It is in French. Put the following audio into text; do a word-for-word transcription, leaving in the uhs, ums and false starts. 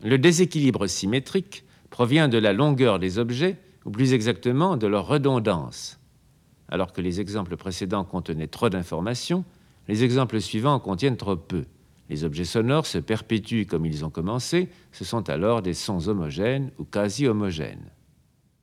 Le déséquilibre symétrique provient de la longueur des objets, ou plus exactement de leur redondance. Alors que les exemples précédents contenaient trop d'informations, les exemples suivants en contiennent trop peu. Les objets sonores se perpétuent comme ils ont commencé, ce sont alors des sons homogènes ou quasi homogènes.